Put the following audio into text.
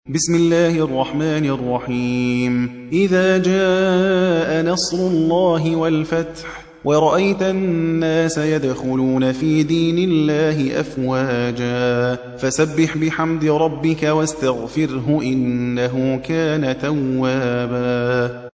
بسم الله الرحمن الرحيم إذا جاء نصر الله والفتح ورأيت الناس يدخلون في دين الله أفواجا فسبح بحمد ربك واستغفره إنه كان توابا